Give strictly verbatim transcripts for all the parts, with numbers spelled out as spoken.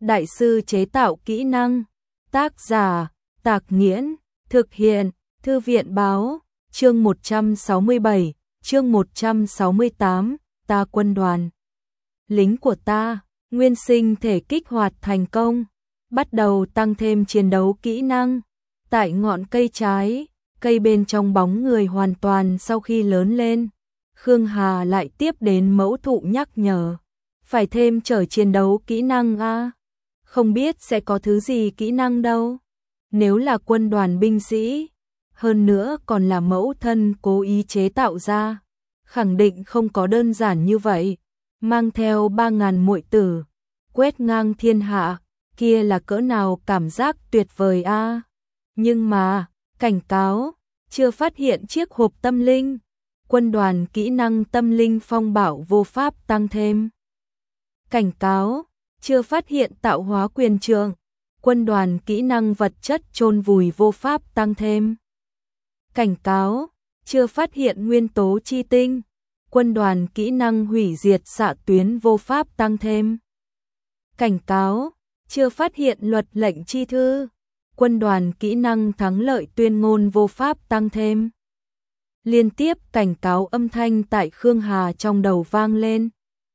đại sư chế tạo kỹ năng. Tác giả, Tạc Nghiễn, thực hiện, Thư viện báo, chương một trăm sáu mươi bảy, chương một trăm sáu mươi tám, ta quân đoàn. Lính của ta, nguyên sinh thể kích hoạt thành công, bắt đầu tăng thêm chiến đấu kỹ năng. Tại ngọn cây trái, cây bên trong bóng người hoàn toàn sau khi lớn lên, Khương Hà lại tiếp đến mẫu thụ nhắc nhở. Phải thêm trở chiến đấu kỹ năng a, không biết sẽ có thứ gì kỹ năng đâu. Nếu là quân đoàn binh sĩ, hơn nữa còn là mẫu thân cố ý chế tạo ra, khẳng định không có đơn giản như vậy. Mang theo ba ngàn muội tử, quét ngang thiên hạ, kia là cỡ nào cảm giác tuyệt vời a. Nhưng mà, cảnh cáo, chưa phát hiện chiếc hộp tâm linh. Quân đoàn kỹ năng tâm linh phong bạo vô pháp tăng thêm. Cảnh cáo, chưa phát hiện tạo hóa quyền trượng. Quân đoàn kỹ năng vật chất chôn vùi vô pháp tăng thêm. Cảnh cáo, chưa phát hiện nguyên tố chi tinh. Quân đoàn kỹ năng hủy diệt xạ tuyến vô pháp tăng thêm. Cảnh cáo, chưa phát hiện luật lệnh chi thư. Quân đoàn kỹ năng thắng lợi tuyên ngôn vô pháp tăng thêm. Liên tiếp cảnh cáo âm thanh tại Khương Hà trong đầu vang lên.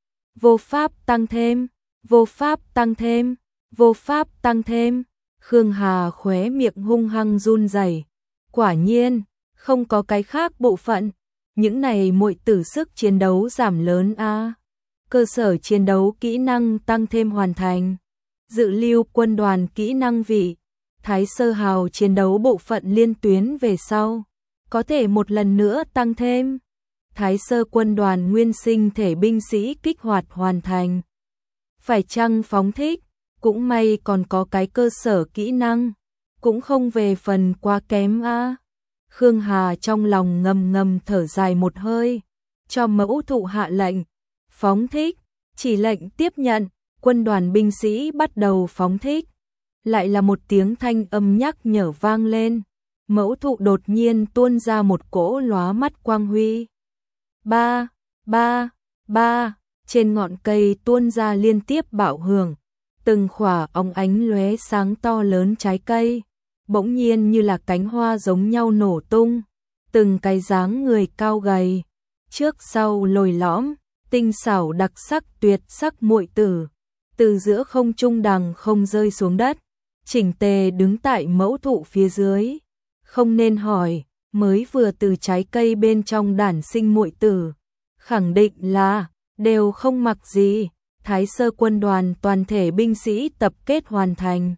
Vô pháp tăng thêm, vô pháp tăng thêm, vô pháp tăng thêm. Khương Hà khóe miệng hung hăng run rẩy. Quả nhiên, không có cái khác bộ phận. Những này muội tử sức chiến đấu giảm lớn a. Cơ sở chiến đấu kỹ năng tăng thêm hoàn thành. Dự lưu quân đoàn kỹ năng vị. Thái sơ hào chiến đấu bộ phận liên tuyến về sau. Có thể một lần nữa tăng thêm. Thái sơ quân đoàn nguyên sinh thể binh sĩ kích hoạt hoàn thành. Phải chăng phóng thích, cũng may còn có cái cơ sở kỹ năng, cũng không về phần quá kém a. Khương Hà trong lòng ngầm ngầm thở dài một hơi, cho mẫu thụ hạ lệnh, phóng thích, chỉ lệnh tiếp nhận, quân đoàn binh sĩ bắt đầu phóng thích. Lại là một tiếng thanh âm nhắc nhở vang lên, mẫu thụ đột nhiên tuôn ra một cỗ lóa mắt quang huy. Ba, ba, ba, trên ngọn cây tuôn ra liên tiếp bạo hưởng, từng khỏa óng ánh lóe sáng to lớn trái cây, bỗng nhiên như là cánh hoa giống nhau nổ tung, từng cái dáng người cao gầy, trước sau lồi lõm, tinh xảo đặc sắc tuyệt sắc muội tử, từ giữa không trung đằng không rơi xuống đất, chỉnh tề đứng tại mẫu thụ phía dưới. Không nên hỏi, mới vừa từ trái cây bên trong đản sinh muội tử, khẳng định là đều không mặc gì. Thái sơ quân đoàn toàn thể binh sĩ tập kết hoàn thành.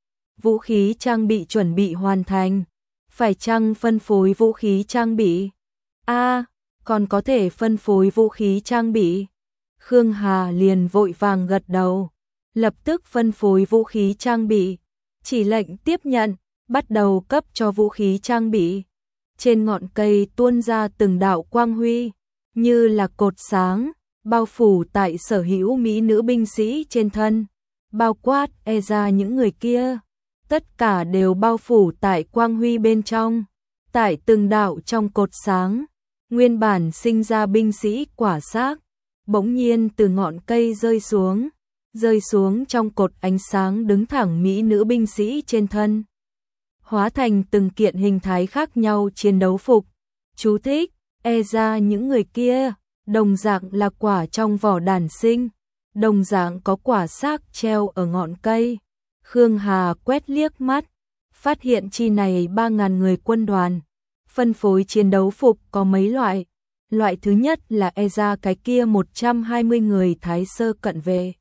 Vũ khí trang bị chuẩn bị hoàn thành. Phải chăng phân phối vũ khí trang bị? A, à, còn có thể phân phối vũ khí trang bị. Khương Hà liền vội vàng gật đầu, lập tức phân phối vũ khí trang bị, chỉ lệnh tiếp nhận, bắt đầu cấp cho vũ khí trang bị. Trên ngọn cây tuôn ra từng đạo quang huy, như là cột sáng, bao phủ tại sở hữu mỹ nữ binh sĩ trên thân, bao quát e ra những người kia, tất cả đều bao phủ tại quang huy bên trong. Tại từng đạo trong cột sáng, nguyên bản sinh ra binh sĩ quả xác, bỗng nhiên từ ngọn cây rơi xuống, rơi xuống trong cột ánh sáng đứng thẳng mỹ nữ binh sĩ trên thân, hóa thành từng kiện hình thái khác nhau chiến đấu phục. Chú thích, e ra những người kia, đồng dạng là quả trong vỏ đản sinh, đồng dạng có quả xác treo ở ngọn cây. Khương Hà quét liếc mắt, phát hiện chi này ba ngàn người quân đoàn, phân phối chiến đấu phục có mấy loại. Loại thứ nhất là e ra cái kia một trăm hai mươi người thái sơ cận vệ.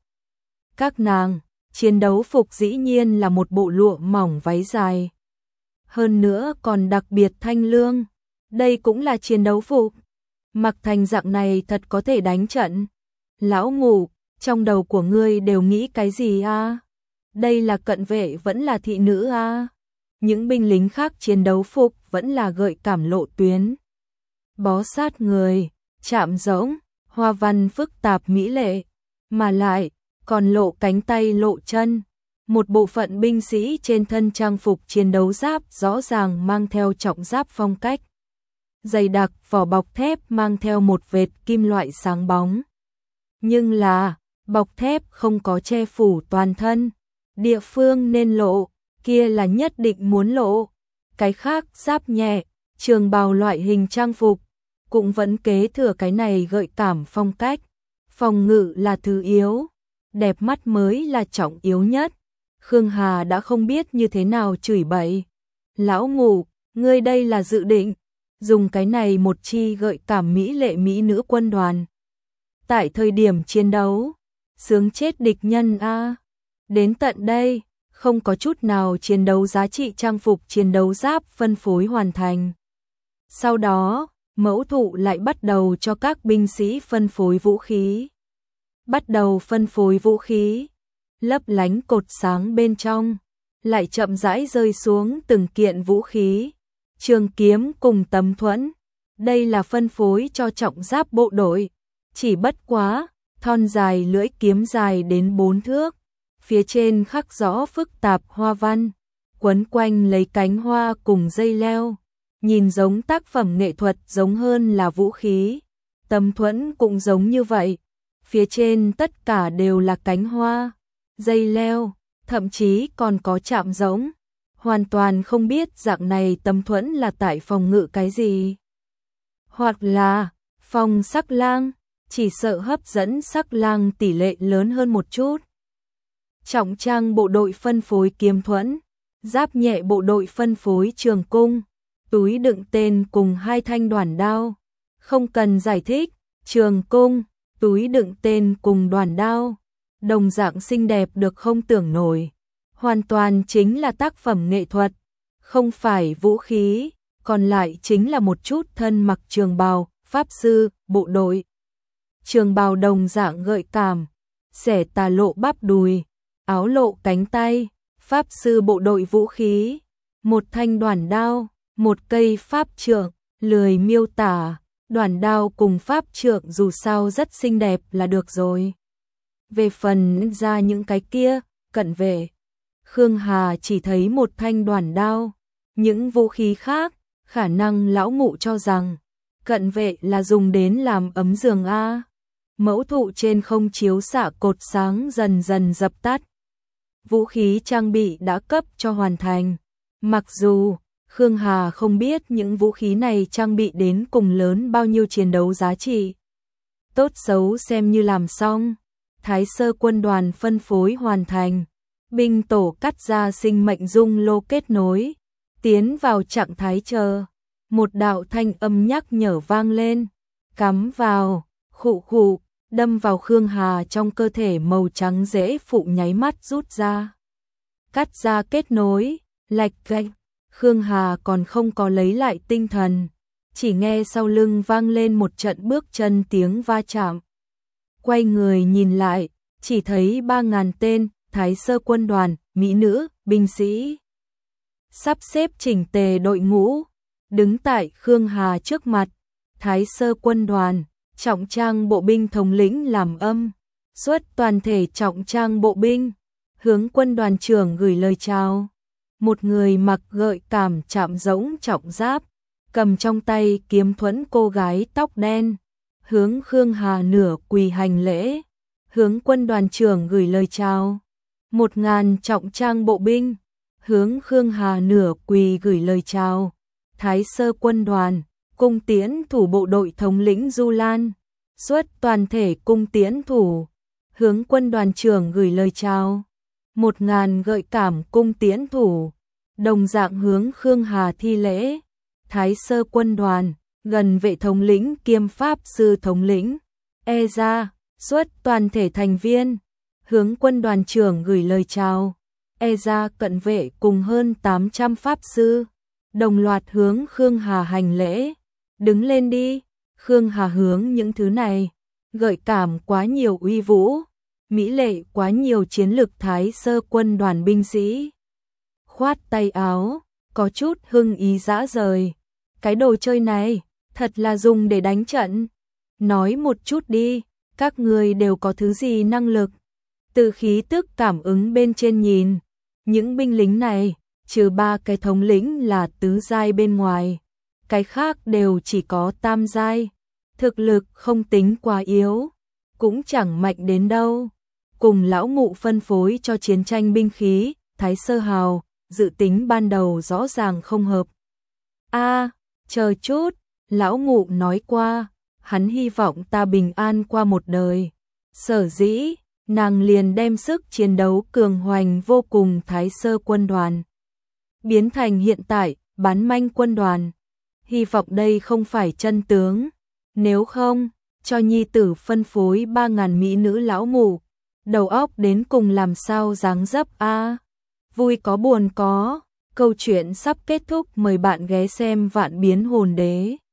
Các nàng, chiến đấu phục dĩ nhiên là một bộ lụa mỏng váy dài. Hơn nữa còn đặc biệt thanh lương, đây cũng là chiến đấu phục. Mặc thành dạng này thật có thể đánh trận. Lão ngủ, trong đầu của ngươi đều nghĩ cái gì a? Đây là cận vệ vẫn là thị nữ a? Những binh lính khác chiến đấu phục vẫn là gợi cảm lộ tuyến. Bó sát người, chạm rỗng, hoa văn phức tạp mỹ lệ, mà lại còn lộ cánh tay lộ chân. Một bộ phận binh sĩ trên thân trang phục chiến đấu giáp rõ ràng mang theo trọng giáp phong cách. Dày đặc vỏ bọc thép mang theo một vệt kim loại sáng bóng. Nhưng là, bọc thép không có che phủ toàn thân, địa phương nên lộ, kia là nhất định muốn lộ. Cái khác giáp nhẹ, trường bào loại hình trang phục, cũng vẫn kế thừa cái này gợi cảm phong cách. Phòng ngự là thứ yếu, đẹp mắt mới là trọng yếu nhất. Khương Hà đã không biết như thế nào chửi bậy. Lão Ngũ, ngươi đây là dự định dùng cái này một chi gợi cảm mỹ lệ mỹ nữ quân đoàn. Tại thời điểm chiến đấu, sướng chết địch nhân a. Đến tận đây, không có chút nào chiến đấu giá trị trang phục chiến đấu giáp phân phối hoàn thành. Sau đó, mẫu thụ lại bắt đầu cho các binh sĩ phân phối vũ khí. Bắt đầu phân phối vũ khí, lấp lánh cột sáng bên trong, lại chậm rãi rơi xuống từng kiện vũ khí. Trường kiếm cùng tấm thuẫn, đây là phân phối cho trọng giáp bộ đội. Chỉ bất quá, thon dài lưỡi kiếm dài đến bốn thước, phía trên khắc rõ phức tạp hoa văn, quấn quanh lấy cánh hoa cùng dây leo, nhìn giống tác phẩm nghệ thuật giống hơn là vũ khí. Tấm thuẫn cũng giống như vậy, phía trên tất cả đều là cánh hoa, dây leo, thậm chí còn có chạm giống. Hoàn toàn không biết dạng này tấm thuẫn là tại phòng ngự cái gì. Hoặc là phòng sắc lang, chỉ sợ hấp dẫn sắc lang tỷ lệ lớn hơn một chút. Trọng trang bộ đội phân phối kiếm thuẫn, giáp nhẹ bộ đội phân phối trường cung, túi đựng tên cùng hai thanh đoản đao. Không cần giải thích, trường cung, túi đựng tên cùng đoản đao, đồng dạng xinh đẹp được không tưởng nổi. Hoàn toàn chính là tác phẩm nghệ thuật, không phải vũ khí, còn lại chính là một chút thân mặc trường bào, pháp sư, bộ đội. Trường bào đồng dạng gợi cảm, xẻ tà lộ bắp đùi, áo lộ cánh tay, pháp sư bộ đội vũ khí, một thanh đoản đao, một cây pháp trượng, lười miêu tả, đoản đao cùng pháp trượng dù sao rất xinh đẹp là được rồi. Về phần ra những cái kia, cận vệ, Khương Hà chỉ thấy một thanh đoản đao, những vũ khí khác, khả năng lão Ngũ cho rằng cận vệ là dùng đến làm ấm giường a. Mẫu thụ trên không chiếu xạ cột sáng dần dần dập tắt. Vũ khí trang bị đã cấp cho hoàn thành. Mặc dù Khương Hà không biết những vũ khí này trang bị đến cùng lớn bao nhiêu chiến đấu giá trị. Tốt xấu xem như làm xong. Thái sơ quân đoàn phân phối hoàn thành. Binh tổ cắt ra sinh mệnh dung lô kết nối. Tiến vào trạng thái chờ. Một đạo thanh âm nhắc nhở vang lên. Cắm vào, khụ khụ, đâm vào Khương Hà trong cơ thể màu trắng dễ phụ nháy mắt rút ra. Cắt ra kết nối, lạch gạch. Khương Hà còn không có lấy lại tinh thần. Chỉ nghe sau lưng vang lên một trận bước chân tiếng va chạm. Quay người nhìn lại, chỉ thấy ba ngàn tên, thái sơ quân đoàn, mỹ nữ, binh sĩ. Sắp xếp chỉnh tề đội ngũ, đứng tại Khương Hà trước mặt. Thái sơ quân đoàn, trọng trang bộ binh thống lĩnh làm âm, xuất toàn thể trọng trang bộ binh, hướng quân đoàn trưởng gửi lời chào. Một người mặc gợi cảm chạm rỗng trọng giáp, cầm trong tay kiếm thuẫn cô gái tóc đen, hướng Khương Hà nửa quỳ hành lễ, hướng quân đoàn trưởng gửi lời chào. Một ngàn trọng trang bộ binh, hướng Khương Hà nửa quỳ gửi lời chào. Thái sơ quân đoàn, cung tiễn thủ bộ đội thống lĩnh Du Lan, xuất toàn thể cung tiễn thủ, hướng quân đoàn trưởng gửi lời chào. Một ngàn gợi cảm cung tiễn thủ, đồng dạng hướng Khương Hà thi lễ. Thái sơ quân đoàn, gần vệ thống lĩnh kiêm pháp sư thống lĩnh, e ra, xuất toàn thể thành viên, hướng quân đoàn trưởng gửi lời chào. E ra cận vệ cùng hơn tám trăm pháp sư, đồng loạt hướng Khương Hà hành lễ. Đứng lên đi. Khương Hà hướng những thứ này, gợi cảm quá nhiều uy vũ, mỹ lệ quá nhiều chiến lực thái sơ quân đoàn binh sĩ. Khoát tay áo, có chút hưng ý dã rời. Cái đồ chơi này, thật là dùng để đánh trận. Nói một chút đi, các người đều có thứ gì năng lực. Từ khí tức cảm ứng bên trên nhìn, những binh lính này, trừ ba cái thống lĩnh là tứ giai bên ngoài, cái khác đều chỉ có tam giai, thực lực không tính quá yếu, cũng chẳng mạnh đến đâu. cùng lão mụ phân phối cho chiến tranh binh khí, Thái Sơ Hào, dự tính ban đầu rõ ràng không hợp. A, chờ chút, lão mụ nói qua, hắn hy vọng ta bình an qua một đời. Sở dĩ, nàng liền đem sức chiến đấu cường hoành vô cùng Thái Sơ quân đoàn biến thành hiện tại bán manh quân đoàn. Hy vọng đây không phải chân tướng, nếu không, cho nhi tử phân phối ba ngàn mỹ nữ lão mụ, đầu óc đến cùng làm sao dáng dấp a. Vui có buồn có, câu chuyện sắp kết thúc, mời bạn ghé xem Vạn Biến Hồn Đế.